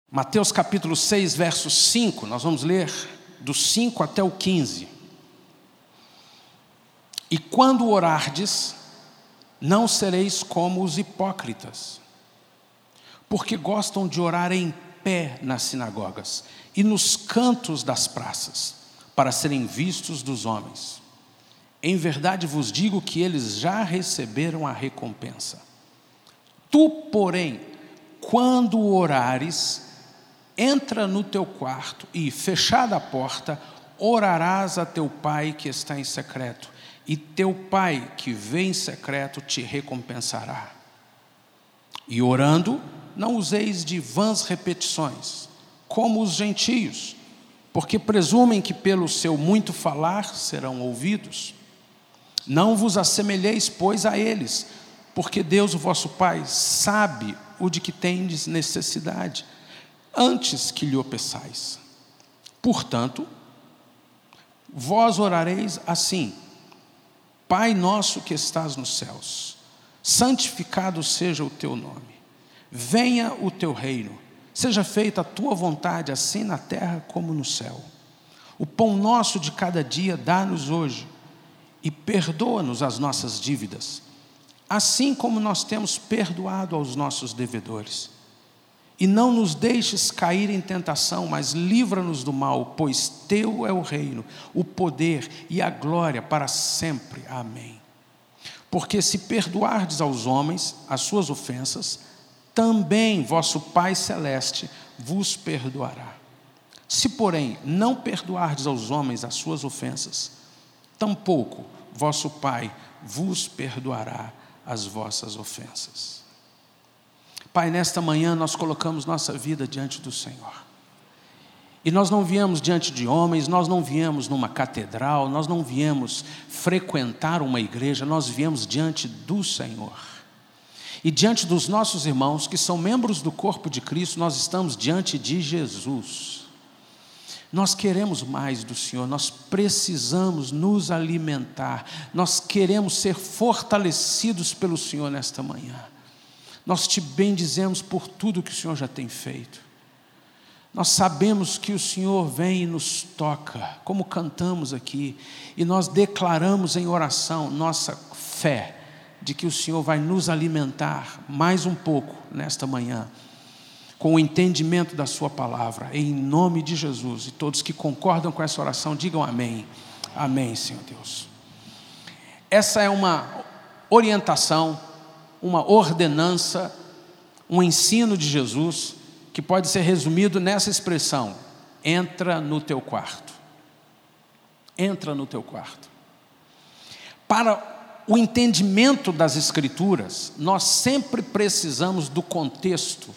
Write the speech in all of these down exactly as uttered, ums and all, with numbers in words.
Mateus capítulo seis, verso cinco, nós vamos ler do cinco até o quinze. E quando orardes, não sereis como os hipócritas, porque gostam de orar em pé nas sinagogas e nos cantos das praças, para serem vistos dos homens. Em verdade vos digo que eles já receberam a recompensa. Tu, porém, quando orares, entra no teu quarto e, fechada a porta, orarás a teu pai que está em secreto, e teu pai que vê em secreto te recompensará. E orando, não useis de vãs repetições, como os gentios, porque presumem que pelo seu muito falar serão ouvidos. Não vos assemelheis, pois, a eles, porque Deus, o vosso Pai, sabe o de que tendes necessidade, antes que lhe o peçais. Portanto, vós orareis assim: Pai nosso que estás nos céus, santificado seja o teu nome. Venha o teu reino, seja feita a tua vontade, assim na terra como no céu. O pão nosso de cada dia dá-nos hoje, e perdoa-nos as nossas dívidas, assim como nós temos perdoado aos nossos devedores. E não nos deixes cair em tentação, mas livra-nos do mal, pois teu é o reino, o poder e a glória para sempre. Amém. Porque se perdoardes aos homens as suas ofensas, também vosso Pai Celeste vos perdoará. Se, porém, não perdoardes aos homens as suas ofensas, tampouco vosso Pai vos perdoará as vossas ofensas. Pai, nesta manhã nós colocamos nossa vida diante do Senhor. E nós não viemos diante de homens, nós não viemos numa catedral, nós não viemos frequentar uma igreja, nós viemos diante do Senhor. E diante dos nossos irmãos, que são membros do corpo de Cristo, nós estamos diante de Jesus. Nós queremos mais do Senhor, nós precisamos nos alimentar, nós queremos ser fortalecidos pelo Senhor nesta manhã. Nós te bendizemos por tudo que o Senhor já tem feito. Nós sabemos que o Senhor vem e nos toca, como cantamos aqui, e nós declaramos em oração nossa fé de que o Senhor vai nos alimentar mais um pouco nesta manhã, com o entendimento da sua palavra, em nome de Jesus. E todos que concordam com essa oração, digam amém. Amém, Senhor Deus. Essa é uma orientação, uma ordenança, um ensino de Jesus, que pode ser resumido nessa expressão: entra no teu quarto. Entra no teu quarto. Para o entendimento das Escrituras, nós sempre precisamos do contexto.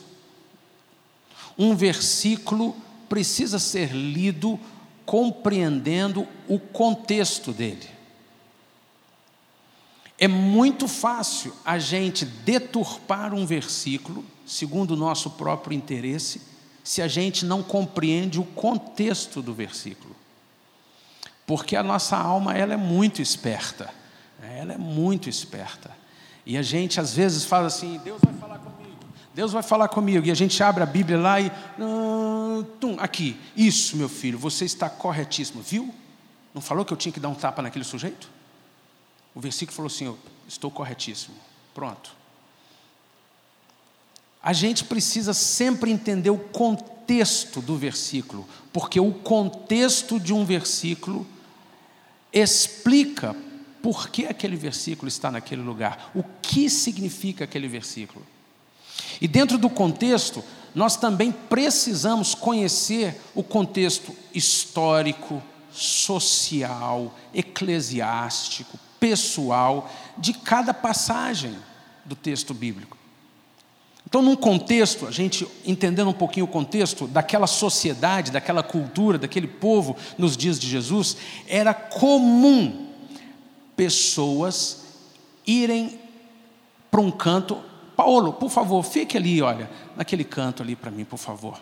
Um versículo precisa ser lido compreendendo o contexto dele. É muito fácil a gente deturpar um versículo, segundo o nosso próprio interesse, se a gente não compreende o contexto do versículo. Porque a nossa alma, ela é muito esperta. Ela é muito esperta. E a gente às vezes fala assim: Deus vai falar comigo. Deus vai falar comigo, e a gente abre a Bíblia lá e, tum, aqui, isso, meu filho, você está corretíssimo, viu? Não falou que eu tinha que dar um tapa naquele sujeito? O versículo falou assim: eu estou corretíssimo, pronto. A gente precisa sempre entender o contexto do versículo, porque o contexto de um versículo explica por que aquele versículo está naquele lugar, o que significa aquele versículo. E dentro do contexto, nós também precisamos conhecer o contexto histórico, social, eclesiástico, pessoal, de cada passagem do texto bíblico. Então, num contexto, a gente entendendo um pouquinho o contexto daquela sociedade, daquela cultura, daquele povo nos dias de Jesus, era comum pessoas irem para um canto. Paulo, por favor, fique ali, olha, naquele canto ali para mim, por favor.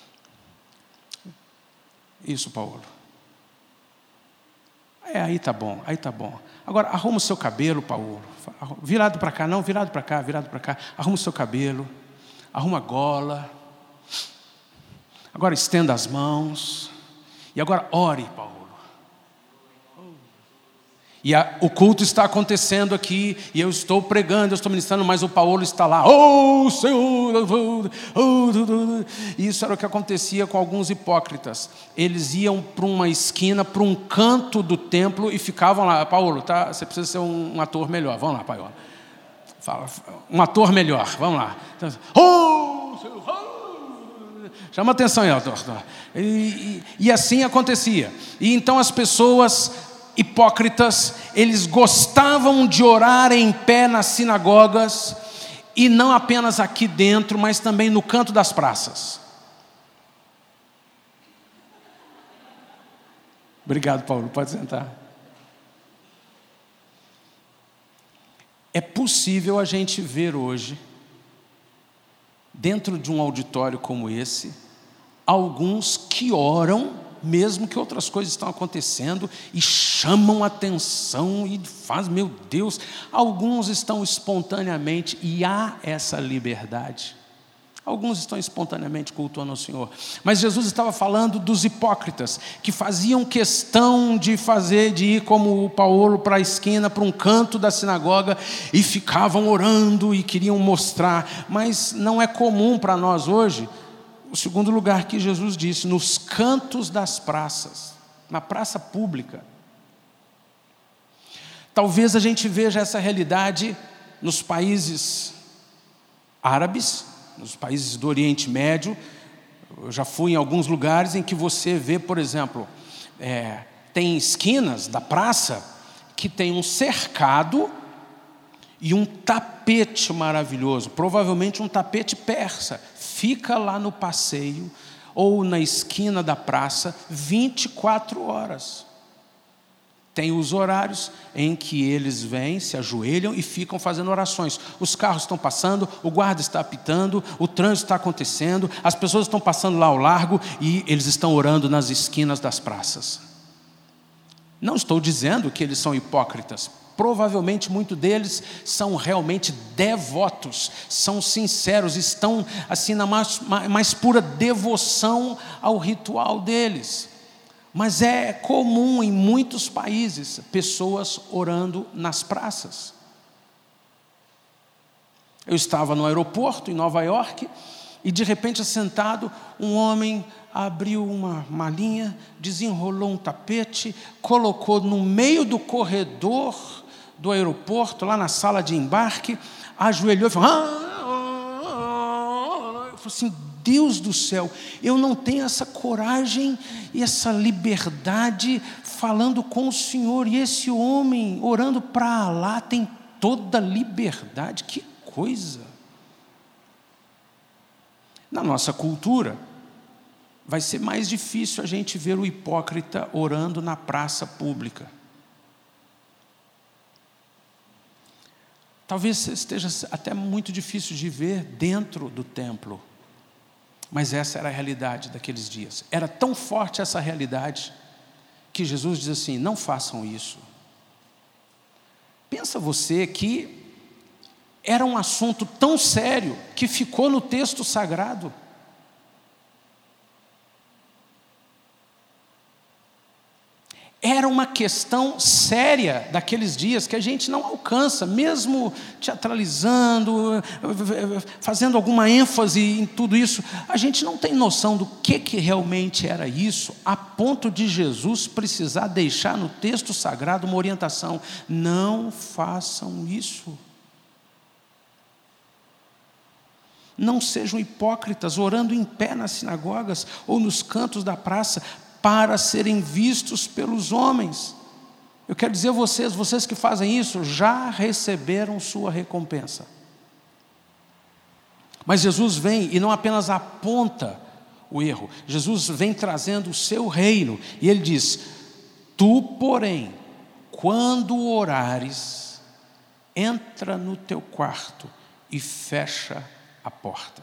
Isso, Paulo. É, aí tá bom, aí tá bom. Agora, arruma o seu cabelo, Paulo. Virado para cá, não, virado para cá, virado para cá. Arruma o seu cabelo, arruma a gola. Agora estenda as mãos. E agora ore, Paulo. E a, o culto está acontecendo aqui, e eu estou pregando, eu estou ministrando, mas o Paulo está lá. Oh, Senhor! Oh, oh. Isso era o que acontecia com alguns hipócritas. Eles iam para uma esquina, para um canto do templo e ficavam lá. Paulo, tá? Você precisa ser um, um ator melhor. Vamos lá, Paulo. Fala, um ator melhor. Vamos lá. Oh, Senhor! Oh. Chama atenção aí, ator. E, e, e assim acontecia. E então as pessoas hipócritas, eles gostavam de orar em pé nas sinagogas, e não apenas aqui dentro, mas também no canto das praças. Obrigado, Paulo, pode sentar. É possível a gente ver hoje, dentro de um auditório como esse, alguns que oram mesmo que outras coisas estão acontecendo e chamam atenção e fazem, meu Deus, alguns estão espontaneamente, e há essa liberdade, alguns estão espontaneamente cultuando ao Senhor, mas Jesus estava falando dos hipócritas, que faziam questão de fazer, de ir como o Paulo para a esquina, para um canto da sinagoga, e ficavam orando e queriam mostrar, mas não é comum para nós hoje. O segundo lugar que Jesus disse, nos cantos das praças, na praça pública. Talvez a gente veja essa realidade nos países árabes, nos países do Oriente Médio. Eu já fui em alguns lugares em que você vê, por exemplo, é, tem esquinas da praça que tem um cercado e um tapete maravilhoso, provavelmente um tapete persa, fica lá no passeio ou na esquina da praça vinte e quatro horas. Tem os horários em que eles vêm, se ajoelham e ficam fazendo orações. Os carros estão passando, o guarda está apitando, o trânsito está acontecendo, as pessoas estão passando lá ao largo e eles estão orando nas esquinas das praças. Não estou dizendo que eles são hipócritas. Provavelmente muitos deles são realmente devotos, são sinceros, estão assim na mais, mais pura devoção ao ritual deles. Mas é comum em muitos países pessoas orando nas praças. Eu estava no aeroporto em Nova York e de repente, sentado, um homem abriu uma malinha, desenrolou um tapete, colocou no meio do corredor do aeroporto, lá na sala de embarque, ajoelhou e falou, ah, eu falei assim, Deus do céu, eu não tenho essa coragem e essa liberdade falando com o Senhor, e esse homem orando para Alá tem toda a liberdade, que coisa. Na nossa cultura, vai ser mais difícil a gente ver o hipócrita orando na praça pública. Talvez esteja até muito difícil de ver dentro do templo. Mas essa era a realidade daqueles dias. Era tão forte essa realidade que Jesus diz assim, não façam isso. Pensa você que era um assunto tão sério que ficou no texto sagrado. Era uma questão séria daqueles dias que a gente não alcança, mesmo teatralizando, fazendo alguma ênfase em tudo isso, a gente não tem noção do que, que realmente era isso, a ponto de Jesus precisar deixar no texto sagrado uma orientação, não façam isso. Não sejam hipócritas, orando em pé nas sinagogas ou nos cantos da praça, para serem vistos pelos homens. Eu quero dizer a vocês, vocês que fazem isso, já receberam sua recompensa. Mas Jesus vem e não apenas aponta o erro, Jesus vem trazendo o seu reino, e Ele diz, tu, porém, quando orares, entra no teu quarto e fecha a porta.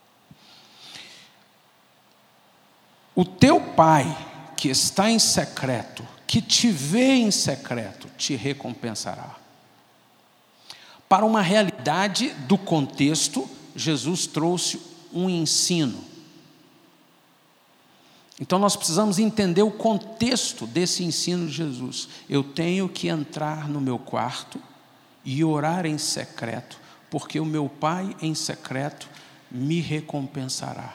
O teu Pai, que está em secreto, que te vê em secreto, te recompensará. Para uma realidade do contexto, Jesus trouxe um ensino. Então nós precisamos entender o contexto desse ensino de Jesus. Eu tenho que entrar no meu quarto e orar em secreto, porque o meu Pai em secreto me recompensará.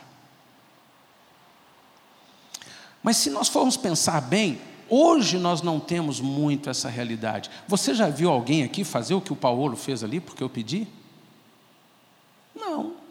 Mas se nós formos pensar bem, hoje nós não temos muito essa realidade. Você já viu alguém aqui fazer o que o Paulo fez ali, porque eu pedi? Não.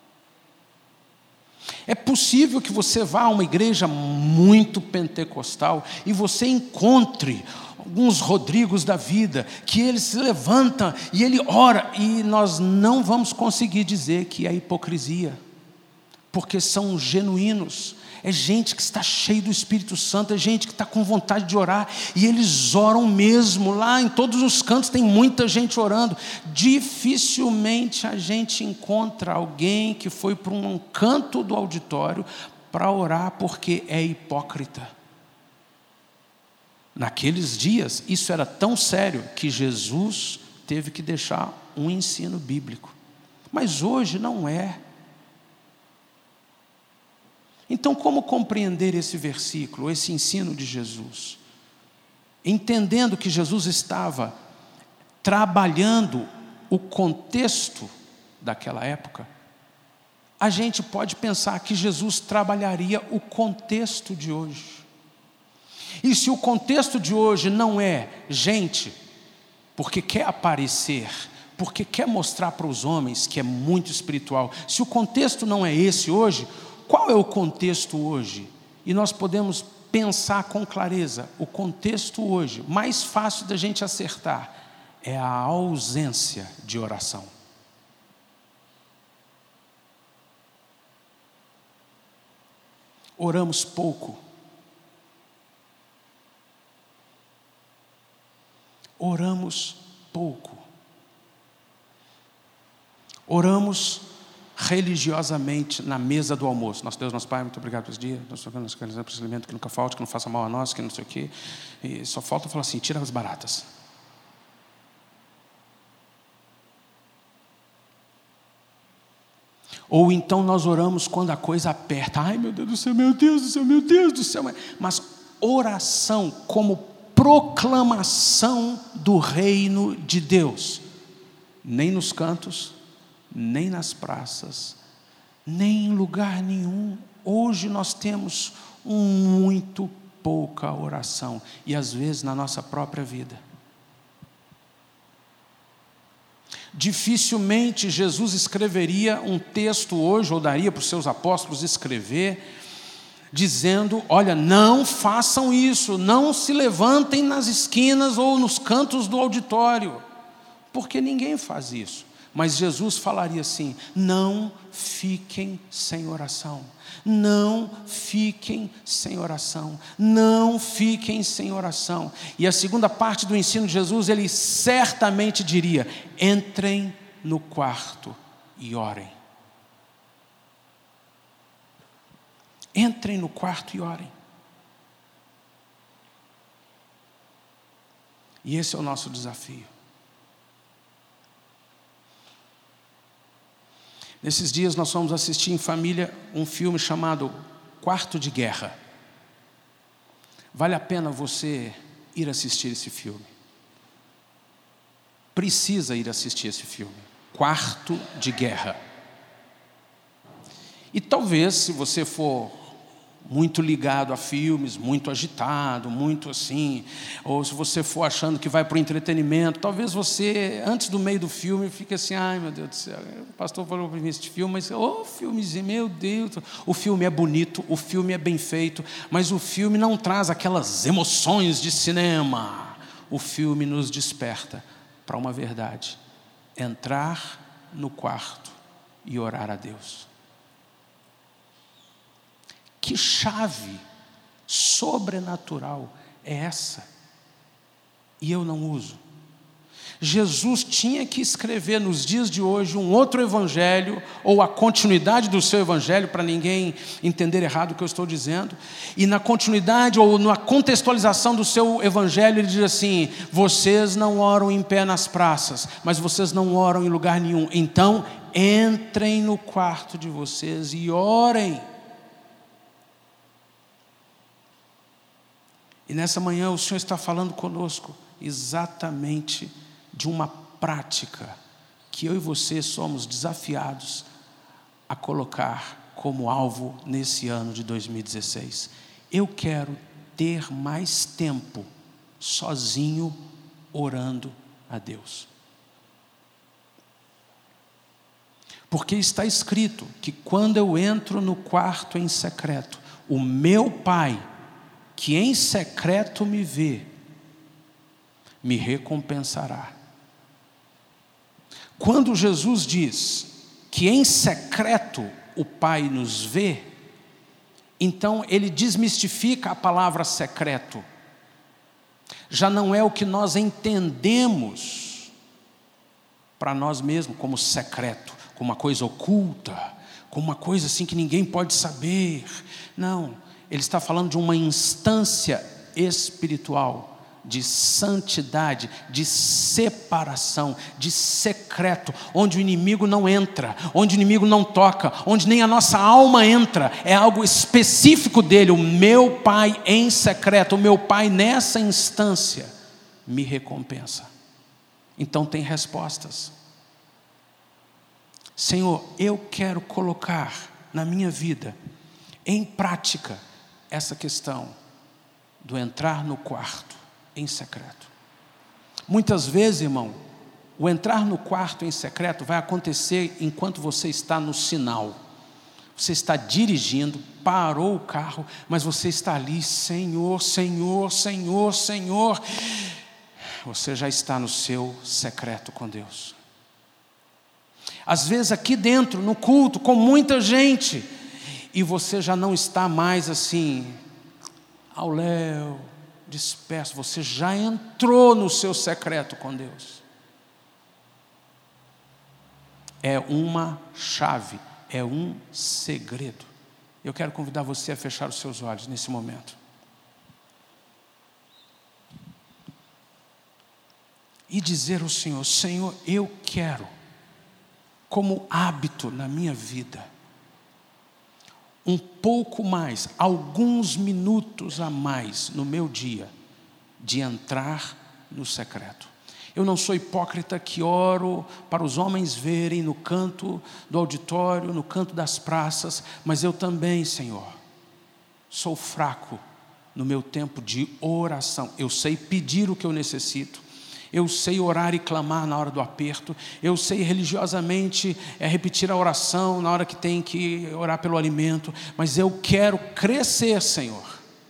É possível que você vá a uma igreja muito pentecostal e você encontre alguns Rodrigos da vida, que ele se levanta e ele ora, e nós não vamos conseguir dizer que é hipocrisia, porque são genuínos. É gente que está cheio do Espírito Santo, é gente que está com vontade de orar, e eles oram mesmo. Lá em todos os cantos tem muita gente orando. Dificilmente a gente encontra alguém que foi para um canto do auditório para orar porque é hipócrita. Naqueles dias, isso era tão sério que Jesus teve que deixar um ensino bíblico. Mas hoje não é. Então, como compreender esse versículo, esse ensino de Jesus? Entendendo que Jesus estava trabalhando o contexto daquela época, a gente pode pensar que Jesus trabalharia o contexto de hoje. E se o contexto de hoje não é gente, porque quer aparecer, porque quer mostrar para os homens que é muito espiritual, se o contexto não é esse hoje, qual é o contexto hoje? E nós podemos pensar com clareza. O contexto hoje, mais fácil da gente acertar, é a ausência de oração. Oramos pouco. Oramos pouco. Oramos religiosamente na mesa do almoço. Nosso Deus, nosso Pai, muito obrigado por esse dia. Nós tocamos por esse alimento que nunca falte, que não faça mal a nós, que não sei o quê. E só falta falar assim: tira as baratas. Ou então nós oramos quando a coisa aperta. Ai, meu Deus do céu, meu Deus do céu, meu Deus do céu. Mas oração como proclamação do reino de Deus, nem nos cantos, nem nas praças, nem em lugar nenhum. Hoje nós temos muito pouca oração, e às vezes na nossa própria vida. Dificilmente Jesus escreveria um texto hoje, ou daria para os seus apóstolos escrever, dizendo: olha, não façam isso, não se levantem nas esquinas ou nos cantos do auditório, porque ninguém faz isso. Mas Jesus falaria assim: não fiquem sem oração, não fiquem sem oração, não fiquem sem oração. E a segunda parte do ensino de Jesus, ele certamente diria: entrem no quarto e orem. Entrem no quarto e orem. E esse é o nosso desafio. Nesses dias nós fomos assistir em família um filme chamado Quarto de Guerra. Vale a pena você ir assistir esse filme. Precisa ir assistir esse filme. Quarto de Guerra. E talvez, se você for muito ligado a filmes, muito agitado, muito assim, ou se você for achando que vai para o entretenimento, talvez você, antes do meio do filme, fique assim: ai meu Deus do céu, o pastor falou para mim este filme, mas, ô filmezinho, meu Deus, o filme é bonito, o filme é bem feito, mas o filme não traz aquelas emoções de cinema. O filme nos desperta para uma verdade: entrar no quarto e orar a Deus. Que chave sobrenatural é essa? E eu não uso. Jesus tinha que escrever nos dias de hoje um outro evangelho, ou a continuidade do seu evangelho, para ninguém entender errado o que eu estou dizendo. E na continuidade, ou na contextualização do seu evangelho, ele diz assim: vocês não oram em pé nas praças, mas vocês não oram em lugar nenhum. Então, entrem no quarto de vocês e orem. E nessa manhã o Senhor está falando conosco exatamente de uma prática que eu e você somos desafiados a colocar como alvo nesse ano de dois mil e dezesseis. Eu quero ter mais tempo sozinho orando a Deus. Porque está escrito que quando eu entro no quarto em secreto, o meu Pai, que em secreto me vê, me recompensará. Quando Jesus diz que em secreto o Pai nos vê, então ele desmistifica a palavra secreto. Já não é o que nós entendemos para nós mesmos como secreto, como uma coisa oculta, como uma coisa assim que ninguém pode saber. Não, ele está falando de uma instância espiritual, de santidade, de separação, de secreto, onde o inimigo não entra, onde o inimigo não toca, onde nem a nossa alma entra. É algo específico dele. O meu Pai em secreto, o meu Pai nessa instância me recompensa. Então tem respostas. Senhor, eu quero colocar na minha vida em prática essa questão do entrar no quarto em secreto. Muitas vezes, irmão, o entrar no quarto em secreto vai acontecer enquanto você está no sinal. Você está dirigindo, parou o carro, mas você está ali, Senhor, Senhor, Senhor, Senhor. Você já está no seu secreto com Deus. Às vezes aqui dentro, no culto, com muita gente, e você já não está mais assim, ao léu, disperso, você já entrou no seu secreto com Deus. É uma chave, é um segredo. Eu quero convidar você a fechar os seus olhos nesse momento. E dizer ao Senhor, Senhor, eu quero, como hábito na minha vida, um pouco mais, alguns minutos a mais no meu dia, de entrar no secreto. Eu não sou hipócrita que oro para os homens verem no canto do auditório, no canto das praças, mas eu também, Senhor, sou fraco no meu tempo de oração. Eu sei pedir o que eu necessito. Eu sei orar e clamar na hora do aperto. Eu sei religiosamente é, repetir a oração na hora que tem que orar pelo alimento. Mas eu quero crescer, Senhor.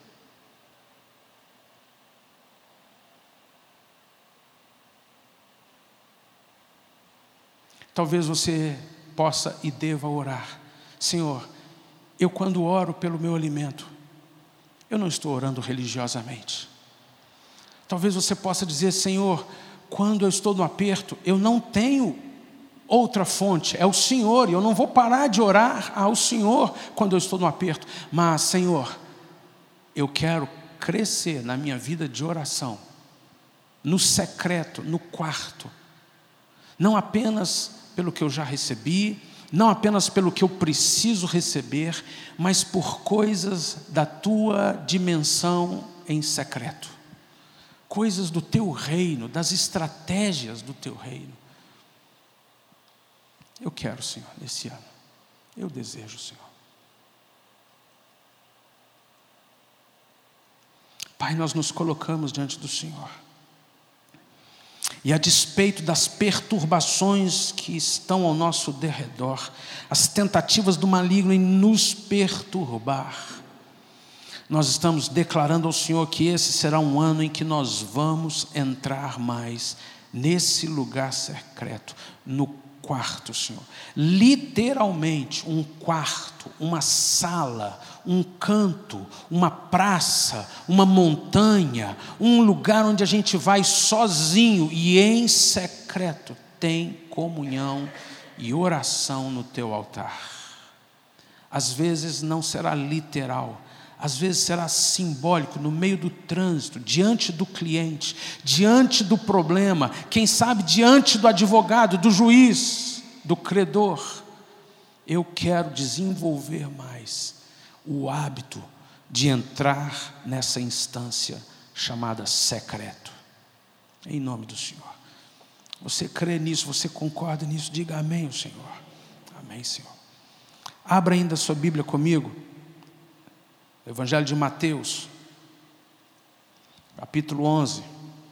Talvez você possa e deva orar. Senhor, eu quando oro pelo meu alimento, eu não estou orando religiosamente. Talvez você possa dizer, Senhor, quando eu estou no aperto, eu não tenho outra fonte, é o Senhor, e eu não vou parar de orar ao Senhor quando eu estou no aperto. Mas, Senhor, eu quero crescer na minha vida de oração, no secreto, no quarto, não apenas pelo que eu já recebi, não apenas pelo que eu preciso receber, mas por coisas da tua dimensão em secreto. Coisas do teu reino, das estratégias do teu reino. Eu quero, Senhor, nesse ano. Eu desejo, Senhor. Pai, nós nos colocamos diante do Senhor. E a despeito das perturbações que estão ao nosso derredor, as tentativas do maligno em nos perturbar, nós estamos declarando ao Senhor que esse será um ano em que nós vamos entrar mais nesse lugar secreto, no quarto, Senhor. Literalmente um quarto, uma sala, um canto, uma praça, uma montanha, um lugar onde a gente vai sozinho e em secreto tem comunhão e oração no teu altar. Às vezes não será literal, às vezes será simbólico, no meio do trânsito, diante do cliente, diante do problema, quem sabe diante do advogado, do juiz, do credor. Eu quero desenvolver mais o hábito de entrar nessa instância chamada secreto. Em nome do Senhor. Você crê nisso, você concorda nisso? Diga amém, Senhor. Amém, Senhor. Abra ainda a sua Bíblia comigo. Evangelho de Mateus, capítulo onze.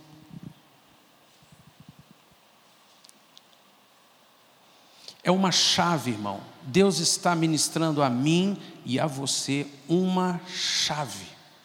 É uma chave, irmão. Deus está ministrando a mim e a você uma chave.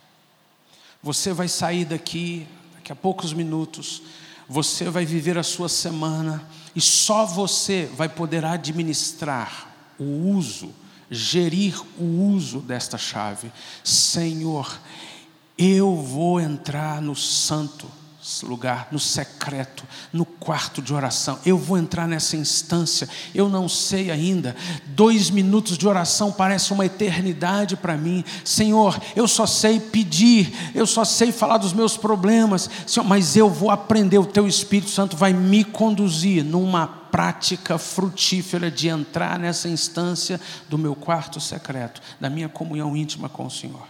Você vai sair daqui, daqui a poucos minutos, você vai viver a sua semana e só você vai poder administrar o uso, gerir o uso desta chave. Senhor, eu vou entrar no santo lugar, no secreto, no quarto de oração. Eu vou entrar nessa instância. Eu não sei ainda. Dois minutos de oração parece uma eternidade para mim. Senhor, eu só sei pedir, eu só sei falar dos meus problemas, Senhor, mas eu vou aprender. O Teu Espírito Santo vai me conduzir numa prática frutífera de entrar nessa instância do meu quarto secreto, da minha comunhão íntima com o Senhor.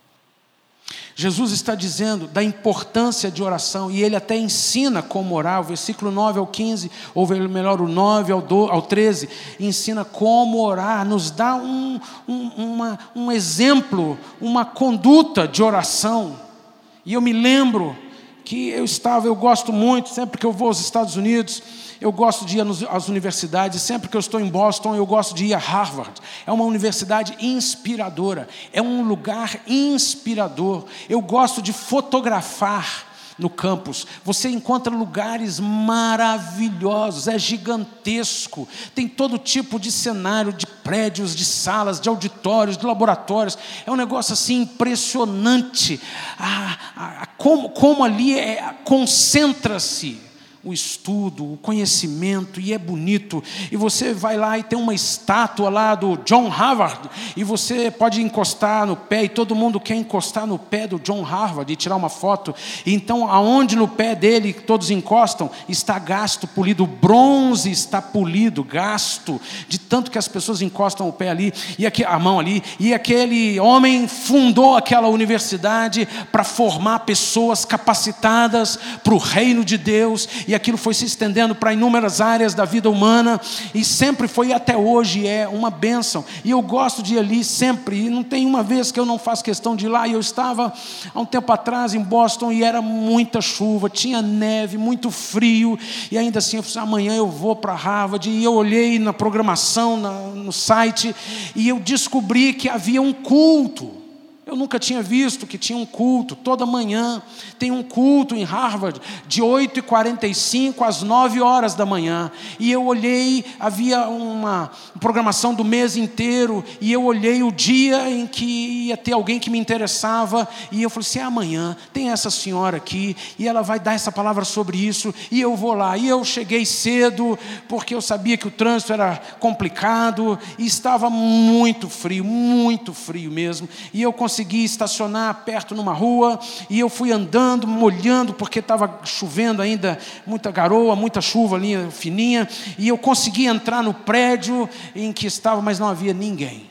Jesus está dizendo da importância de oração, e Ele até ensina como orar. O versículo nove ao quinze, ou melhor, o nove ao treze, ensina como orar, nos dá um, um, uma, um exemplo, uma conduta de oração. E eu me lembro que eu estava, eu gosto muito, sempre que eu vou aos Estados Unidos, eu gosto de ir às universidades. Sempre que eu estou em Boston, eu gosto de ir a Harvard. É uma universidade inspiradora, é um lugar inspirador. Eu gosto de fotografar no campus. Você encontra lugares maravilhosos, é gigantesco, tem todo tipo de cenário, de prédios, de salas, de auditórios, de laboratórios. É um negócio assim impressionante. Ah, ah, como, como ali é, concentra-se o estudo, o conhecimento, e é bonito. E você vai lá e tem uma estátua lá do John Harvard, e você pode encostar no pé, e todo mundo quer encostar no pé do John Harvard e tirar uma foto. E então, aonde no pé dele todos encostam, está gasto, polido, o bronze está polido, gasto, de tanto que as pessoas encostam o pé ali, e aqui, a mão ali, e aquele homem fundou aquela universidade para formar pessoas capacitadas para o reino de Deus. E aquilo foi se estendendo para inúmeras áreas da vida humana, e sempre foi, até hoje é uma bênção. E eu gosto de ir ali sempre, e não tem uma vez que eu não faço questão de ir lá. E eu estava há um tempo atrás em Boston, e era muita chuva, tinha neve, muito frio, e ainda assim eu falei, amanhã eu vou para Harvard. E eu olhei na programação, na, no site, e eu descobri que havia um culto. Eu nunca tinha visto que tinha um culto. Toda manhã tem um culto em Harvard, de oito e quarenta e cinco às nove horas da manhã. E eu olhei, havia uma programação do mês inteiro, e eu olhei o dia em que ia ter alguém que me interessava, e eu falei assim, é amanhã, tem essa senhora aqui, e ela vai dar essa palavra sobre isso, e eu vou lá. E eu cheguei cedo, porque eu sabia que o trânsito era complicado, e estava muito frio, muito frio mesmo, e eu consegui consegui estacionar perto numa rua, e eu fui andando, molhando, porque estava chovendo ainda, muita garoa, muita chuva ali, fininha, e eu consegui entrar no prédio em que estava, mas não havia ninguém.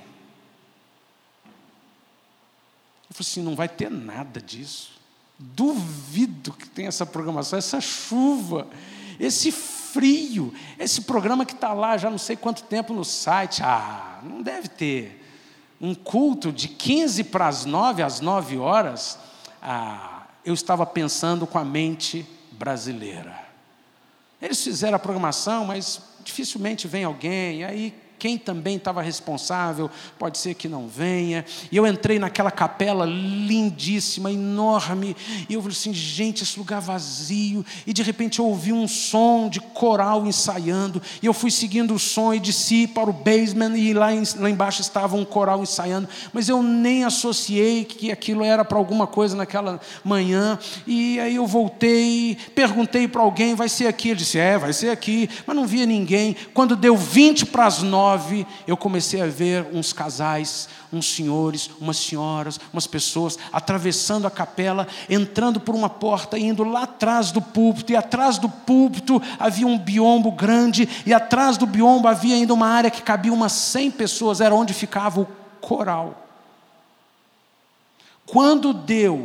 Eu falei assim, não vai ter nada disso. Duvido que tenha essa programação, essa chuva, esse frio, esse programa que está lá já não sei quanto tempo no site. Ah, não deve ter. Um culto de quinze para as nove, às nove horas, ah, eu estava pensando com a mente brasileira. Eles fizeram a programação, mas dificilmente vem alguém, e aí quem também estava responsável, pode ser que não venha. E eu entrei naquela capela lindíssima, enorme, e eu falei assim, gente, esse lugar vazio, e de repente eu ouvi um som de coral ensaiando, e eu fui seguindo o som e desci para o basement, e lá, em, lá embaixo estava um coral ensaiando, mas eu nem associei que aquilo era para alguma coisa naquela manhã. E aí eu voltei, perguntei para alguém, vai ser aqui? Ele disse, é, vai ser aqui, mas não via ninguém. Quando deu vinte para as nove, eu comecei a ver uns casais, uns senhores, umas senhoras, umas pessoas atravessando a capela, entrando por uma porta, indo lá atrás do púlpito, e atrás do púlpito havia um biombo grande, e atrás do biombo havia ainda uma área que cabia umas cem pessoas, era onde ficava o coral. Quando deu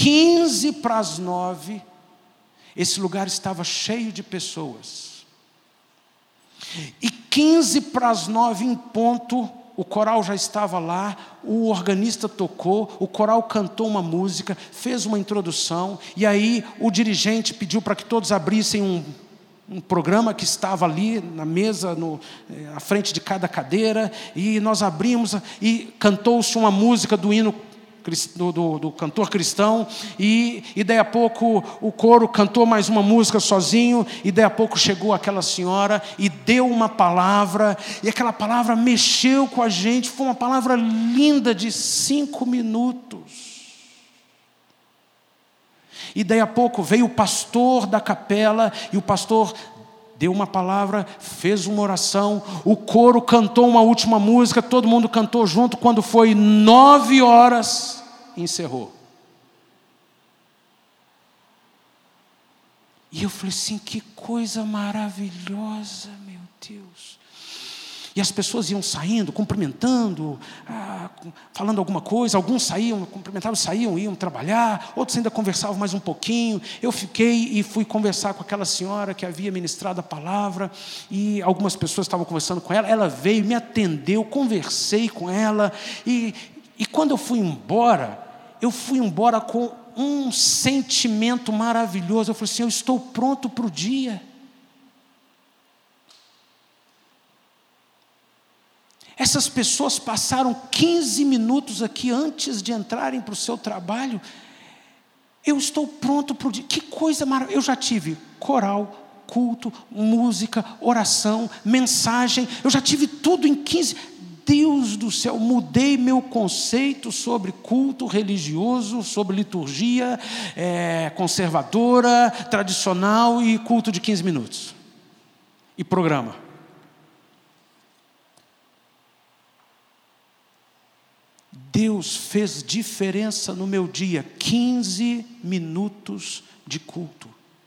quinze para as nove, esse lugar estava cheio de pessoas. E quinze para as nove em ponto, o coral já estava lá, o organista tocou, o coral cantou uma música, fez uma introdução, e aí o dirigente pediu para que todos abrissem um, um programa que estava ali na mesa, no, à frente de cada cadeira, e nós abrimos, e cantou-se uma música do hino Do, do, do cantor cristão, e, e daí a pouco o coro cantou mais uma música sozinho, e daí a pouco chegou aquela senhora e deu uma palavra, e aquela palavra mexeu com a gente, foi uma palavra linda de cinco minutos. E daí a pouco veio o pastor da capela, e o pastor deu uma palavra, fez uma oração, o coro cantou uma última música, todo mundo cantou junto. Quando foi nove horas, encerrou. E eu falei assim, que coisa maravilhosa, meu Deus. E as pessoas iam saindo, cumprimentando, ah, falando alguma coisa. Alguns saíam, cumprimentavam, saíam, iam trabalhar. Outros ainda conversavam mais um pouquinho. Eu fiquei e fui conversar com aquela senhora que havia ministrado a palavra. E algumas pessoas estavam conversando com ela. Ela veio, me atendeu, conversei com ela. E, e quando eu fui embora, eu fui embora com um sentimento maravilhoso. Eu falei assim, eu estou pronto para o dia. Essas pessoas passaram quinze minutos aqui antes de entrarem para o seu trabalho. Eu estou pronto para o dia. Que coisa maravilhosa. Eu já tive coral, culto, música, oração, mensagem. Eu já tive tudo em quinze. Deus do céu, mudei meu conceito sobre culto religioso, sobre liturgia é, conservadora, tradicional e culto de quinze minutos. E programa. Deus fez diferença no meu dia, quinze minutos de culto.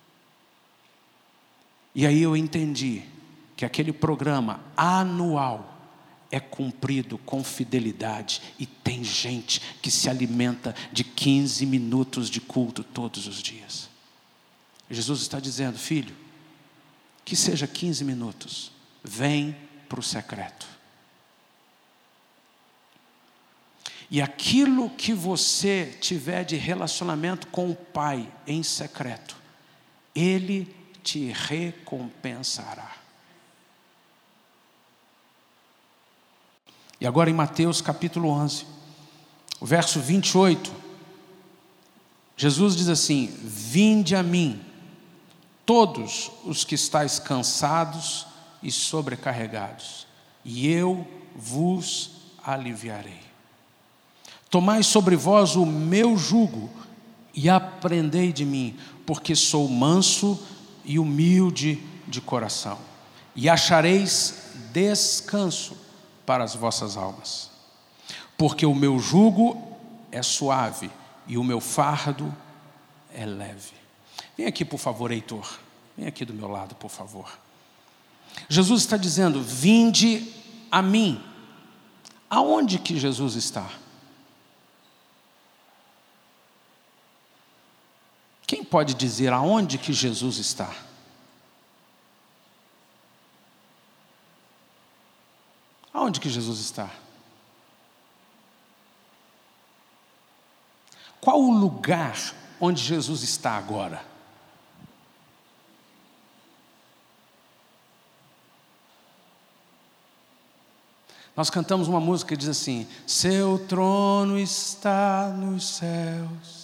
E aí eu entendi que aquele programa anual é cumprido com fidelidade, e tem gente que se alimenta de quinze minutos de culto todos os dias. Jesus está dizendo, filho, que seja quinze minutos, vem para o secreto. E aquilo que você tiver de relacionamento com o Pai em secreto, Ele te recompensará. E agora em Mateus capítulo onze, o verso vinte e oito, Jesus diz assim, vinde a mim, todos os que estáis cansados e sobrecarregados, e eu vos aliviarei. Tomai sobre vós o meu jugo e aprendei de mim, porque sou manso e humilde de coração, e achareis descanso para as vossas almas. Porque o meu jugo é suave e o meu fardo é leve. Vem aqui, por favor, Heitor. Vem aqui do meu lado, por favor. Jesus está dizendo, vinde a mim. Aonde que Jesus está? Quem pode dizer aonde que Jesus está? Aonde que Jesus está? Qual o lugar onde Jesus está agora? Nós cantamos uma música que diz assim, seu trono está nos céus.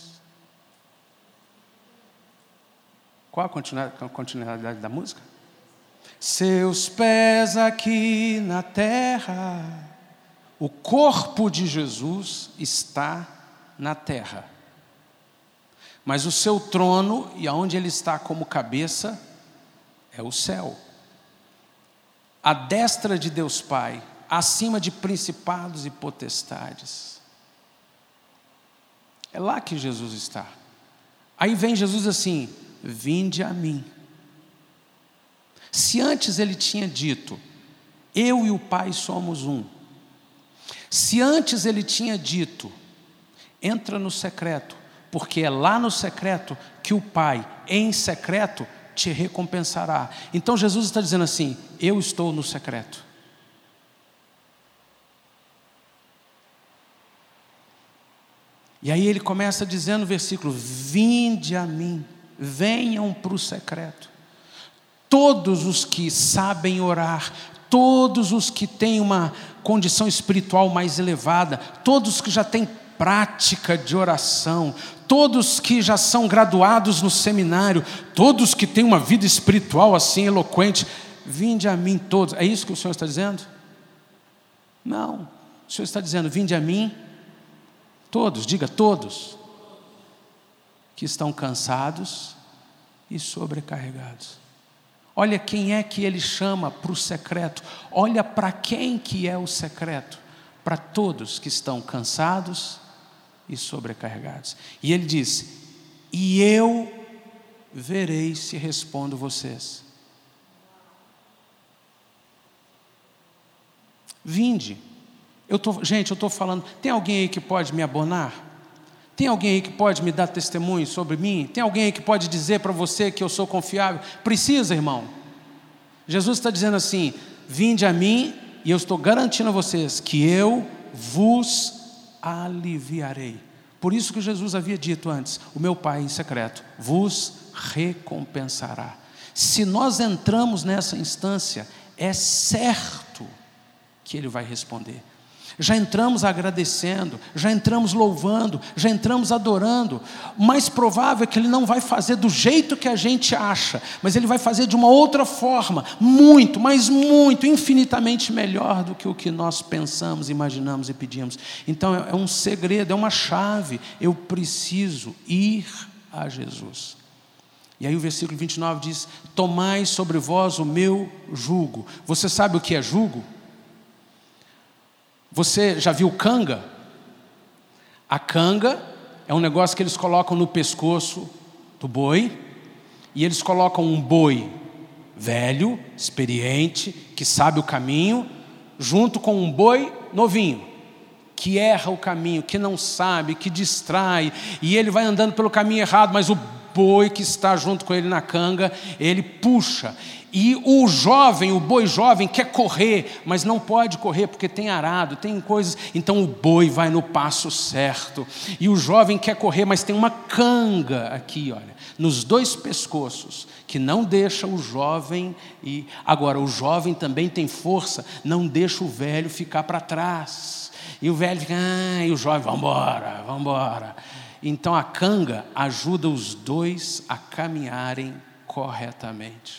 Qual a continuidade da música? Seus pés aqui na terra. O corpo de Jesus está na terra. Mas o seu trono, e aonde ele está como cabeça, é o céu. A destra de Deus Pai, acima de principados e potestades. É lá que Jesus está. Aí vem Jesus assim, vinde a mim. Se antes ele tinha dito, eu e o Pai somos um. Se antes ele tinha dito, entra no secreto, porque é lá no secreto que o Pai, em secreto, te recompensará. Então Jesus está dizendo assim: eu estou no secreto. E aí ele começa dizendo no versículo: vinde a mim, venham para o secreto. Todos os que sabem orar, todos os que têm uma condição espiritual mais elevada, todos que já têm prática de oração, todos que já são graduados no seminário, todos que têm uma vida espiritual assim eloquente, vinde a mim todos. É isso que o Senhor está dizendo? Não, o Senhor está dizendo: vinde a mim todos, diga todos, que estão cansados e sobrecarregados. Olha quem é que ele chama para o secreto. Olha para quem que é o secreto. Para todos que estão cansados e sobrecarregados. E ele diz: e eu verei se respondo vocês. Vinde. Eu tô, gente, eu estou falando, tem alguém aí que pode me abonar? Tem alguém aí que pode me dar testemunho sobre mim? Tem alguém aí que pode dizer para você que eu sou confiável? Precisa, irmão. Jesus está dizendo assim: vinde a mim, e eu estou garantindo a vocês que eu vos aliviarei. Por isso que Jesus havia dito antes: o meu Pai em secreto vos recompensará. Se nós entramos nessa instância, é certo que Ele vai responder. Já entramos agradecendo, já entramos louvando, já entramos adorando. O mais provável é que Ele não vai fazer do jeito que a gente acha, mas Ele vai fazer de uma outra forma, muito, mas muito, infinitamente melhor do que o que nós pensamos, imaginamos e pedimos. Então é um segredo, é uma chave. Eu preciso ir a Jesus. E aí o versículo vinte e nove diz: tomai sobre vós o meu jugo. Você sabe o que é jugo? Você já viu canga? A canga é um negócio que eles colocam no pescoço do boi, e eles colocam um boi velho, experiente, que sabe o caminho, junto com um boi novinho, que erra o caminho, que não sabe, que distrai, e ele vai andando pelo caminho errado, mas o boi que está junto com ele na canga, ele puxa. E o jovem, o boi jovem quer correr, mas não pode correr porque tem arado, tem coisas. Então o boi vai no passo certo. E o jovem quer correr, mas tem uma canga aqui, olha, nos dois pescoços, que não deixa o jovem ir. Agora, o jovem também tem força, não deixa o velho ficar para trás. E o velho fica, ah, e o jovem, vamos embora, vamos embora. Então a canga ajuda os dois a caminharem corretamente.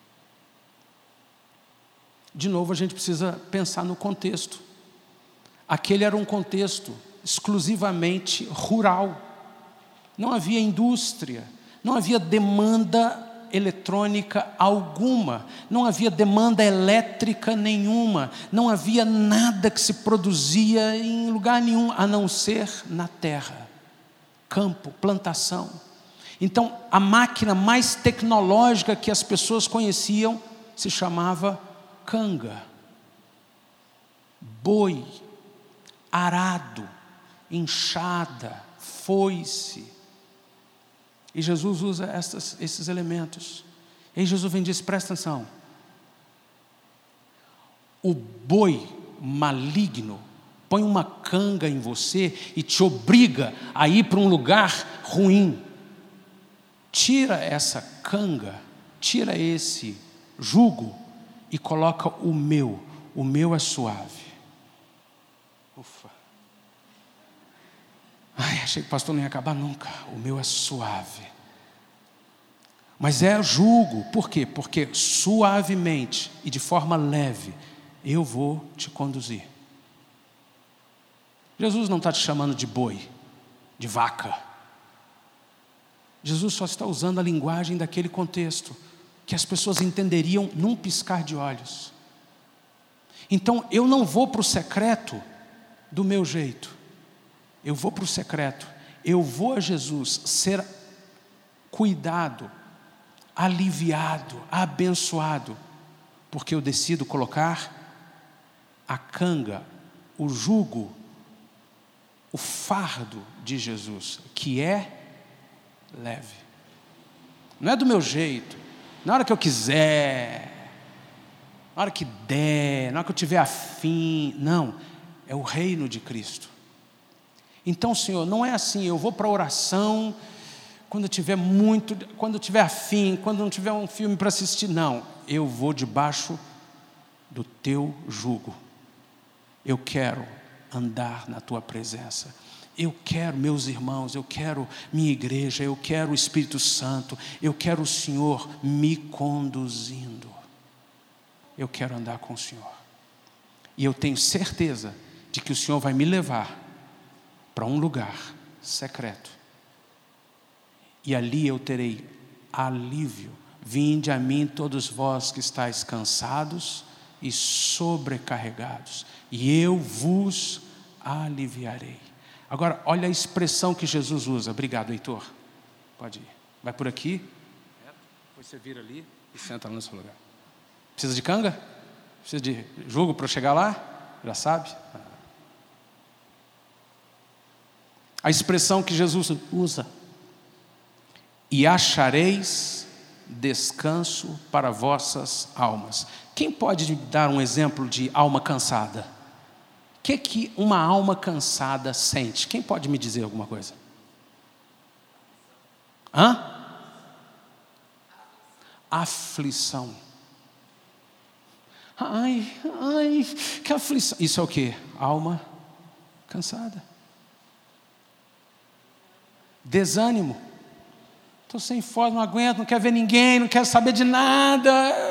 De novo, a gente precisa pensar no contexto. Aquele era um contexto exclusivamente rural. Não havia indústria, não havia demanda eletrônica alguma, não havia demanda elétrica nenhuma, não havia nada que se produzia em lugar nenhum, a não ser na terra, campo, plantação. Então, a máquina mais tecnológica que as pessoas conheciam se chamava canga, boi, arado, enxada, foice. E Jesus usa essas, esses elementos. E aí Jesus vem e diz: presta atenção, o boi maligno põe uma canga em você e te obriga a ir para um lugar ruim. Tira essa canga, tira esse jugo e coloca o meu. O meu é suave. Ufa. Ai, achei que o pastor não ia acabar nunca. O meu é suave. Mas é jugo. Por quê? Porque suavemente e de forma leve eu vou te conduzir. Jesus não está te chamando de boi, de vaca. Jesus só está usando a linguagem daquele contexto, que as pessoas entenderiam num piscar de olhos. Então eu não vou para o secreto do meu jeito. Eu vou para o secreto. Eu vou a Jesus ser cuidado, aliviado, abençoado, porque eu decido colocar a canga, o jugo, o fardo de Jesus, que é leve. Não é do meu jeito, na hora que eu quiser, na hora que der, na hora que eu tiver afim. Não, é o reino de Cristo. Então, Senhor, não é assim, eu vou para a oração quando eu tiver muito, quando eu tiver afim, quando não tiver um filme para assistir. Não, eu vou debaixo do teu jugo. Eu quero andar na tua presença. Eu quero meus irmãos, eu quero minha igreja, eu quero o Espírito Santo, eu quero o Senhor me conduzindo. Eu quero andar com o Senhor. E eu tenho certeza de que o Senhor vai me levar para um lugar secreto. E ali eu terei alívio. Vinde a mim todos vós que estáis cansados e sobrecarregados, e eu vos aliviarei. Agora, olha a expressão que Jesus usa. Obrigado, Heitor. Pode ir. Vai por aqui. Depois você vira ali e senta lá no seu lugar. Precisa de canga? Precisa de jugo para chegar lá? Já sabe? A expressão que Jesus usa: e achareis descanso para vossas almas. Quem pode me dar um exemplo de alma cansada? O que que uma alma cansada sente? Quem pode me dizer alguma coisa? Hã? Aflição. Ai, ai, que aflição. Isso é o quê? Alma cansada. Desânimo. Estou sem força, não aguento, não quero ver ninguém, não quero saber de nada.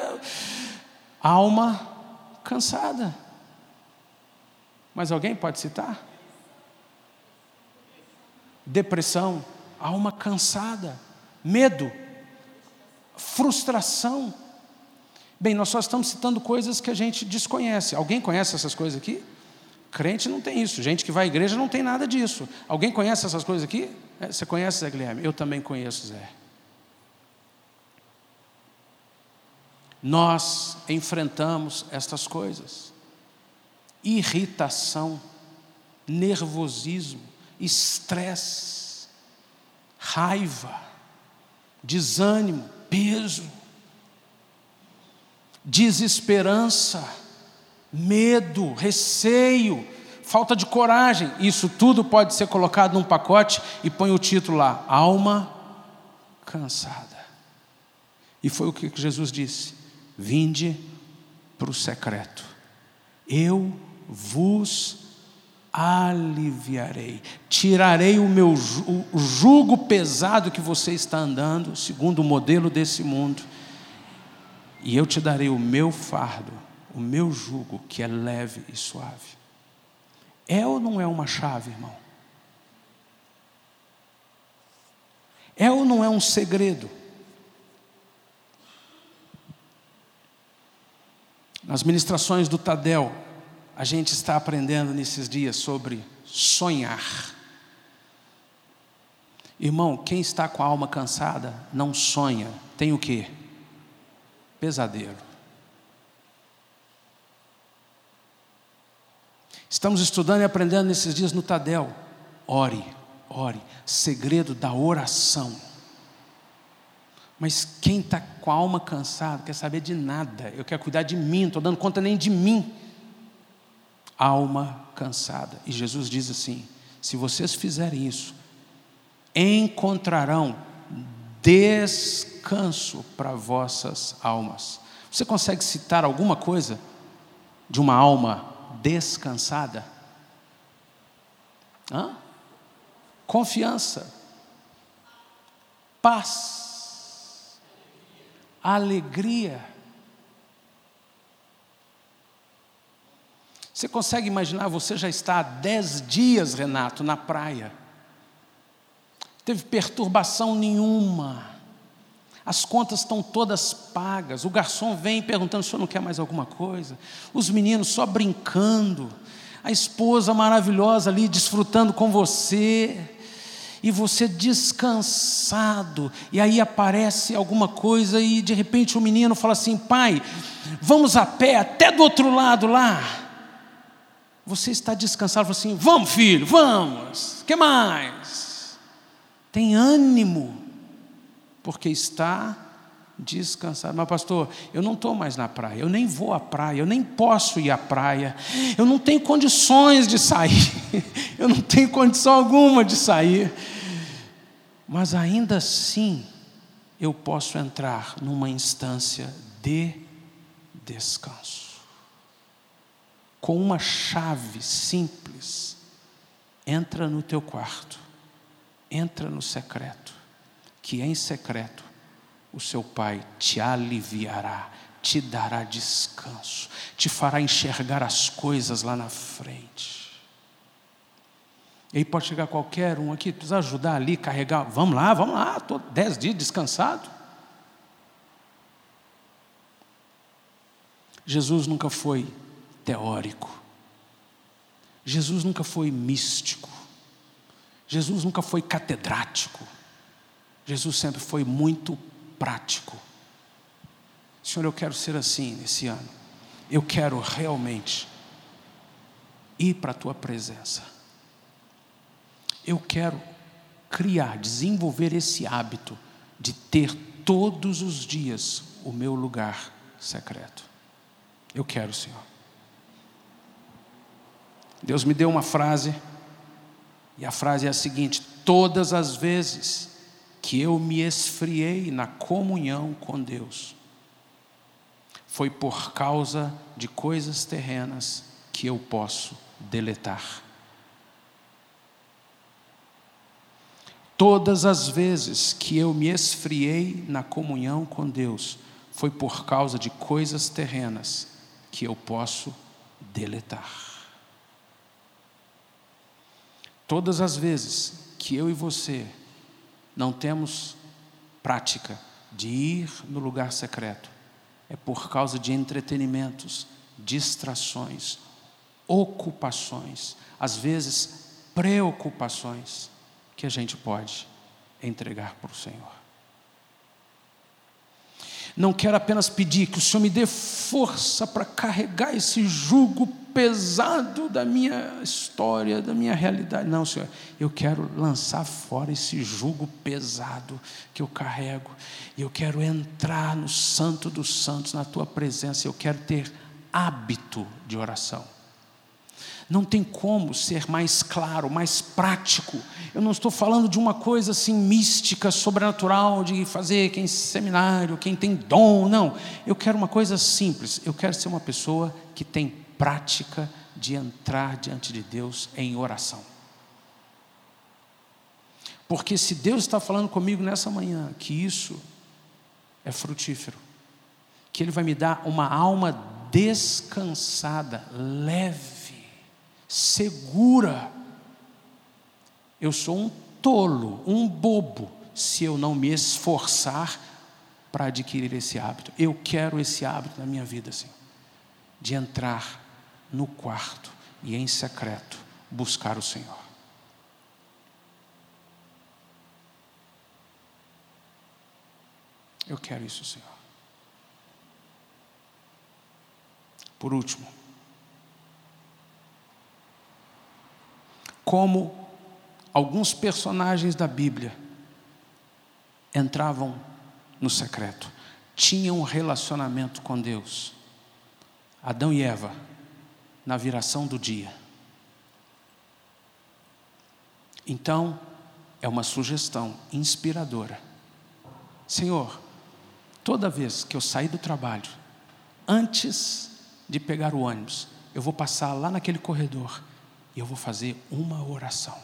Alma cansada. Mas alguém pode citar? Depressão, alma cansada, medo, frustração. Bem, nós só estamos citando coisas que a gente desconhece. Alguém conhece essas coisas aqui? Crente não tem isso. Gente que vai à igreja não tem nada disso. Alguém conhece essas coisas aqui? Você conhece, Zé Guilherme? Eu também conheço, Zé. Nós enfrentamos estas coisas. Irritação, nervosismo, estresse, raiva, desânimo, peso, desesperança, medo, receio, falta de coragem. Isso tudo pode ser colocado num pacote e põe o título lá: alma cansada. E foi o que Jesus disse: vinde para o secreto, eu vos aliviarei, tirarei o meu o jugo pesado que você está andando, segundo o modelo desse mundo, e eu te darei o meu fardo, o meu jugo, que é leve e suave. É ou não é uma chave, irmão? É ou não é um segredo? Nas ministrações do Tadel, a gente está aprendendo nesses dias sobre sonhar. Irmão, quem está com a alma cansada não sonha, tem o quê? Pesadelo. Estamos estudando e aprendendo nesses dias no Tadel. Ore, ore, segredo da oração. Mas quem está com a alma cansada, quer saber de nada, eu quero cuidar de mim, não estou dando conta nem de mim. Alma cansada. E Jesus diz assim: se vocês fizerem isso, encontrarão descanso para vossas almas. Você consegue citar alguma coisa de uma alma descansada? Hã? Confiança, paz, alegria. Você consegue imaginar, você já está há dez dias, Renato, na praia. Teve perturbação nenhuma. As contas estão todas pagas. O garçom vem perguntando: o senhor não quer mais alguma coisa? Os meninos só brincando. A esposa maravilhosa ali desfrutando com você. E você descansado. E aí aparece alguma coisa e de repente o menino fala assim: pai, vamos a pé até do outro lado lá. Você está descansado, fala assim, vamos filho, vamos, o que mais? Tem ânimo, porque está descansado. Mas pastor, eu não estou mais na praia, eu nem vou à praia, eu nem posso ir à praia, eu não tenho condições de sair, eu não tenho condição alguma de sair, mas ainda assim, eu posso entrar numa instância de descanso. Com uma chave simples, entra no teu quarto, entra no secreto, que em secreto o seu Pai te aliviará, te dará descanso, te fará enxergar as coisas lá na frente. E aí pode chegar qualquer um aqui, precisa ajudar ali, carregar, vamos lá, vamos lá, estou dez dias descansado. Jesus nunca foi teórico, Jesus nunca foi místico, Jesus nunca foi catedrático, Jesus sempre foi muito prático. Senhor, eu quero ser assim nesse ano, eu quero realmente ir para a Tua presença, eu quero criar, desenvolver esse hábito de ter todos os dias o meu lugar secreto. Eu quero, Senhor. Deus me deu uma frase, e a frase é a seguinte: todas as vezes que eu me esfriei na comunhão com Deus, foi por causa de coisas terrenas que eu posso deletar. Todas as vezes que eu me esfriei na comunhão com Deus, foi por causa de coisas terrenas que eu posso deletar. Todas as vezes que eu e você não temos prática de ir no lugar secreto, é por causa de entretenimentos, distrações, ocupações, às vezes preocupações, que a gente pode entregar para o Senhor. Não quero apenas pedir que o Senhor me dê força para carregar esse jugo pesado da minha história, da minha realidade. Não, Senhor, eu quero lançar fora esse jugo pesado que eu carrego. E eu quero entrar no Santo dos Santos, na Tua presença. Eu quero ter hábito de oração. Não tem como ser mais claro, mais prático. Eu não estou falando de uma coisa assim mística, sobrenatural, de fazer quem seminário, quem tem dom, não. Eu quero uma coisa simples. Eu quero ser uma pessoa que tem prática de entrar diante de Deus em oração. Porque se Deus está falando comigo nessa manhã que isso é frutífero, que Ele vai me dar uma alma descansada, leve, segura, eu sou um tolo, um bobo, se eu não me esforçar para adquirir esse hábito. Eu quero esse hábito na minha vida, assim, de entrar no quarto e em secreto buscar o Senhor. Eu quero isso, Senhor. Por último, como alguns personagens da Bíblia entravam no secreto, tinham um relacionamento com Deus. Adão e Eva, na viração do dia. Então, é uma sugestão inspiradora. Senhor, toda vez que eu sair do trabalho, antes de pegar o ônibus, eu vou passar lá naquele corredor e eu vou fazer uma oração.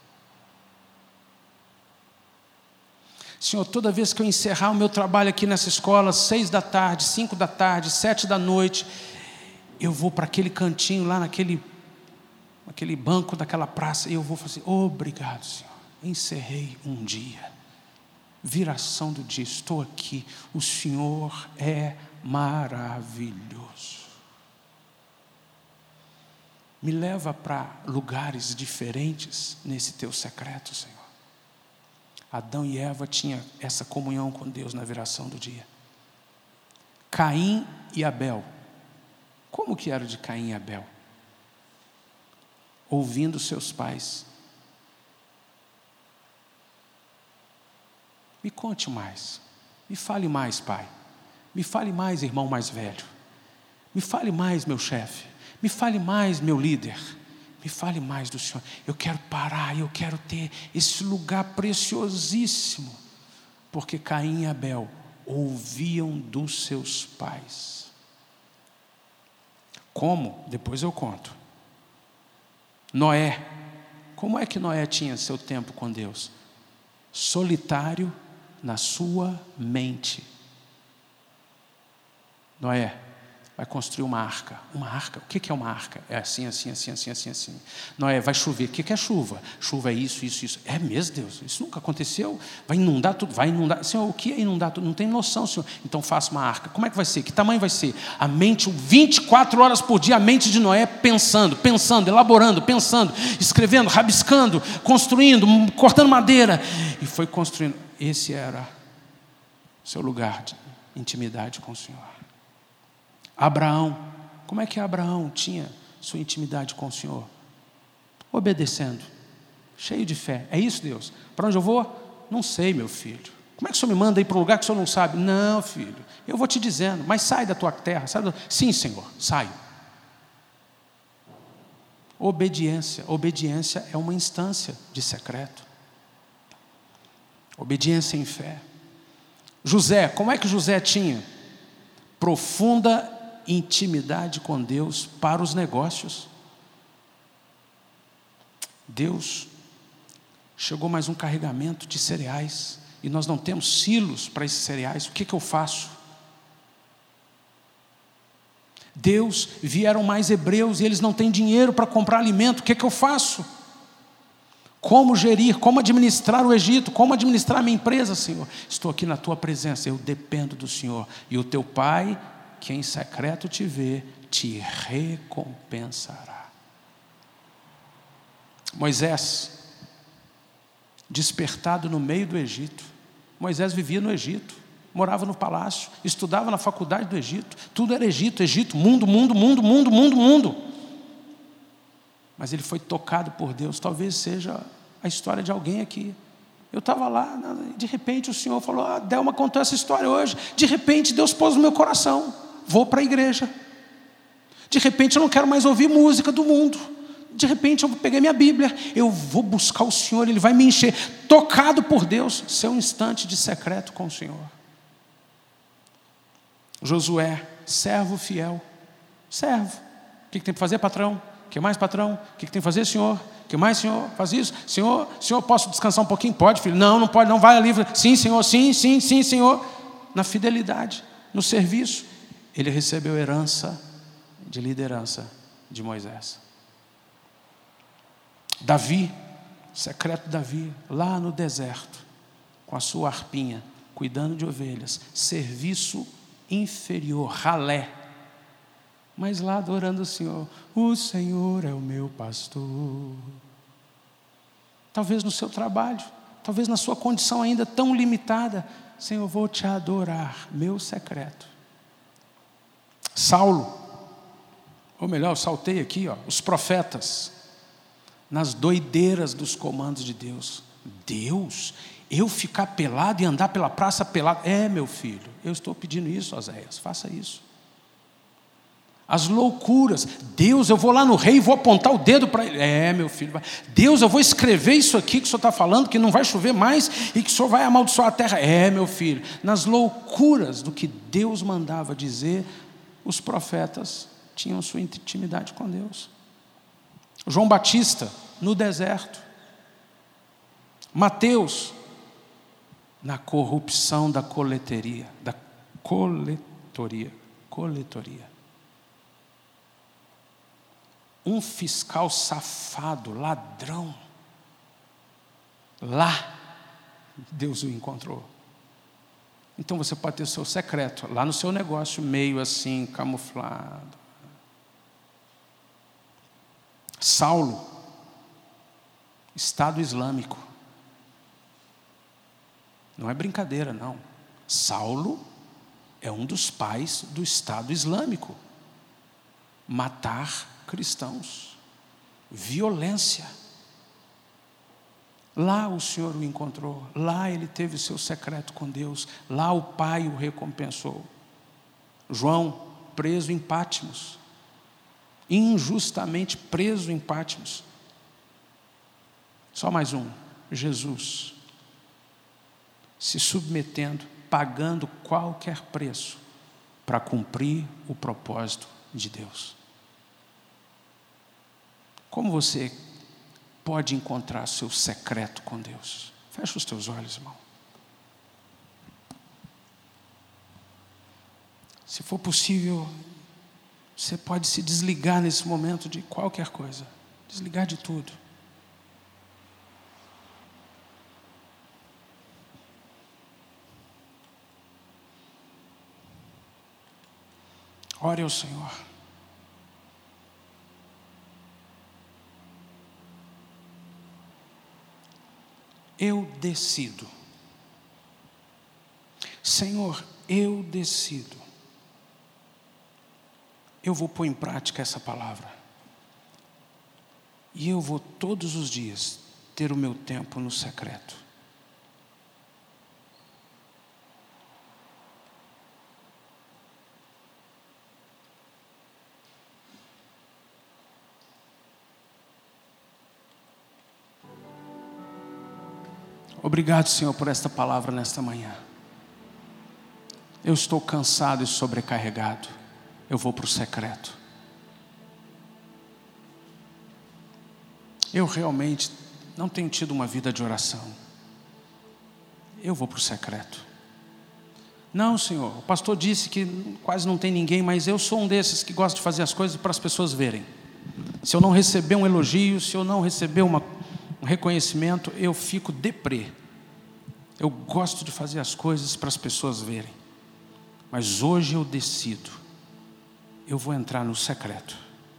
Senhor, toda vez que eu encerrar o meu trabalho aqui nessa escola, seis da tarde, cinco da tarde, sete da noite, eu vou para aquele cantinho lá naquele, naquele banco daquela praça e eu vou fazer, obrigado, Senhor, encerrei um dia, viração do dia, estou aqui, o Senhor é maravilhoso. Me leva para lugares diferentes nesse teu secreto, Senhor. Adão e Eva tinham essa comunhão com Deus na viração do dia. Caim e Abel. Como que era de Caim e Abel? ouvindo seus pais. Me conte mais, me fale mais, pai. Me fale mais, irmão mais velho. Me fale mais, meu chefe. Me fale mais, meu líder. Me fale mais do Senhor. Eu quero parar, eu quero ter esse lugar preciosíssimo. Porque Caim e Abel ouviam dos seus pais. Como? Depois eu conto. Noé. Como é que Noé tinha seu tempo com Deus? Solitário na sua mente. Noé vai construir uma arca. Uma arca? O que é uma arca? É assim, assim, assim, assim, assim, assim. Noé, vai chover. O que é chuva? Chuva é isso, isso, isso. É mesmo, Deus? Isso nunca aconteceu? Vai inundar tudo? Vai inundar. Senhor, o que é inundar tudo? Não tem noção, Senhor. Então faça uma arca. Como é que vai ser? Que tamanho vai ser? A mente, vinte e quatro horas por dia, a mente de Noé pensando, pensando, elaborando, pensando, escrevendo, rabiscando, construindo, cortando madeira. E foi construindo. Esse era seu lugar de intimidade com o Senhor. Abraão, como é que Abraão tinha sua intimidade com o Senhor? Obedecendo, cheio de fé. É isso, Deus? Para onde eu vou? Não sei, meu filho. Como é que o Senhor me manda ir para um lugar que o Senhor não sabe? Não, filho, eu vou te dizendo, mas sai da tua terra. Sai do... Sim, Senhor, saio. Obediência. Obediência é uma instância de secreto. Obediência em fé. José, como é que José tinha? Profunda intimidade com Deus para os negócios. Deus, chegou mais um carregamento de cereais e nós não temos silos para esses cereais. O que que eu faço? Deus, vieram mais hebreus e eles não têm dinheiro para comprar alimento. O que que eu faço? Como gerir, como administrar o Egito, como administrar a minha empresa, Senhor? Estou aqui na tua presença, eu dependo do Senhor. E o teu Pai, que em secreto te vê, te recompensará. Moisés, despertado no meio do Egito. Moisés vivia no Egito, morava no palácio, estudava na faculdade do Egito. Tudo era Egito, Egito, mundo, mundo, mundo, mundo, mundo, mundo. Mas ele foi tocado por Deus. Talvez seja a história de alguém aqui. Eu estava lá, de repente o Senhor falou: ah, Delma contou essa história hoje. De repente Deus pôs no meu coração: vou para a igreja. De repente eu não quero mais ouvir música do mundo. De repente eu peguei minha Bíblia, eu vou buscar o Senhor, Ele vai me encher. Tocado por Deus, seu instante de secreto com o Senhor. Josué, servo fiel. Servo. O que tem que fazer, patrão? O que mais, patrão? O que tem que fazer, senhor? O que mais, senhor? Faz isso? Senhor, senhor, posso descansar um pouquinho? Pode, filho. Não, não pode, não, vai ali. Sim, senhor, sim, sim, sim, senhor. Na fidelidade, no serviço, ele recebeu herança de liderança de Moisés. Davi, secreto Davi, lá no deserto, com a sua arpinha, cuidando de ovelhas, serviço inferior, ralé, mas lá adorando o Senhor. O Senhor é o meu pastor. Talvez no seu trabalho, talvez na sua condição ainda tão limitada, Senhor, eu vou te adorar, meu secreto. Saulo, ou melhor, eu saltei aqui, ó, os profetas, nas doideiras dos comandos de Deus. Deus, eu ficar pelado e andar pela praça pelado? É, meu filho, eu estou pedindo isso, Oséias, faça isso. As loucuras. Deus, eu vou lá no rei e vou apontar o dedo para ele. É, meu filho, vai. Deus, eu vou escrever isso aqui que o senhor está falando, que não vai chover mais e que o senhor vai amaldiçoar a terra. É, meu filho. Nas loucuras do que Deus mandava dizer, os profetas tinham sua intimidade com Deus. João Batista, no deserto. Mateus, na corrupção da coletoria, da coletoria, coletoria. Um fiscal safado, ladrão. Lá, Deus o encontrou. Então você pode ter o seu secreto, lá no seu negócio, meio assim, camuflado. Saulo, Estado Islâmico. Não é brincadeira, não. Saulo é um dos pais do Estado Islâmico. Matar cristãos. violência. Lá o Senhor o encontrou, lá ele teve o seu secreto com Deus, lá o Pai o recompensou. João, preso em Patmos, injustamente preso em Patmos. Só mais um, Jesus, se submetendo, pagando qualquer preço para cumprir o propósito de Deus. Como você pode encontrar seu secreto com Deus? Fecha os teus olhos, irmão. Se for possível, você pode se desligar nesse momento de qualquer coisa. Desligar de tudo. Ore ao Senhor. Eu decido. Senhor, eu decido. Eu vou pôr em prática essa palavra. E eu vou todos os dias ter o meu tempo no secreto. Obrigado, Senhor, por esta palavra nesta manhã. Eu estou cansado e sobrecarregado. Eu vou para o secreto. Eu realmente não tenho tido uma vida de oração. Eu vou para o secreto. Não, Senhor, o pastor disse que quase não tem ninguém, mas eu sou um desses que gosta de fazer as coisas para as pessoas verem. Se eu não receber um elogio, se eu não receber uma, um reconhecimento, eu fico deprê. Eu gosto de fazer as coisas para as pessoas verem. Mas hoje eu decido. Eu vou entrar no secreto.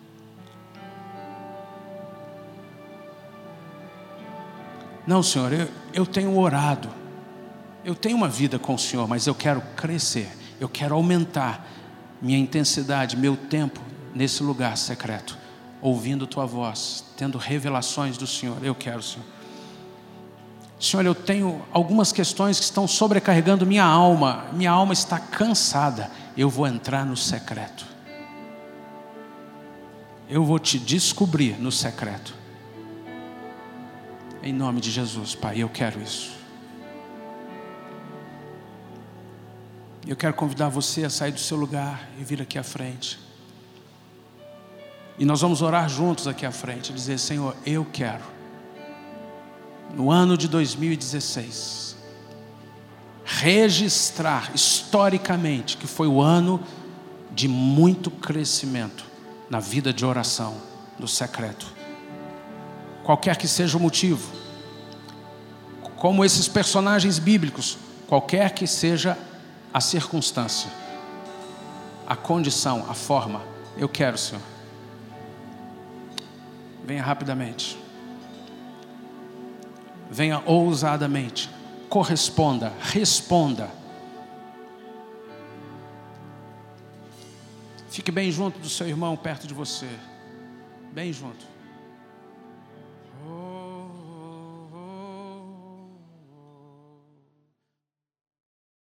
Não, Senhor, eu, eu tenho orado. Eu tenho uma vida com o Senhor, mas eu quero crescer. Eu quero aumentar minha intensidade, meu tempo nesse lugar secreto. Ouvindo Tua voz, tendo revelações do Senhor. Eu quero, Senhor. Senhor, eu tenho algumas questões que estão sobrecarregando minha alma. Minha alma está cansada. Eu vou entrar no secreto. Eu vou te descobrir no secreto. Em nome de Jesus, Pai, eu quero isso. Eu quero convidar você a sair do seu lugar e vir aqui à frente. E nós vamos orar juntos aqui à frente, dizer: Senhor, eu quero, no ano de dois mil e dezesseis, registrar historicamente que foi o ano de muito crescimento na vida de oração, no secreto. Qualquer que seja o motivo, como esses personagens bíblicos, qualquer que seja a circunstância, a condição, a forma, eu quero, Senhor. Venha rapidamente. Venha ousadamente. Corresponda, responda. Fique bem junto do seu irmão, perto de você. Bem junto.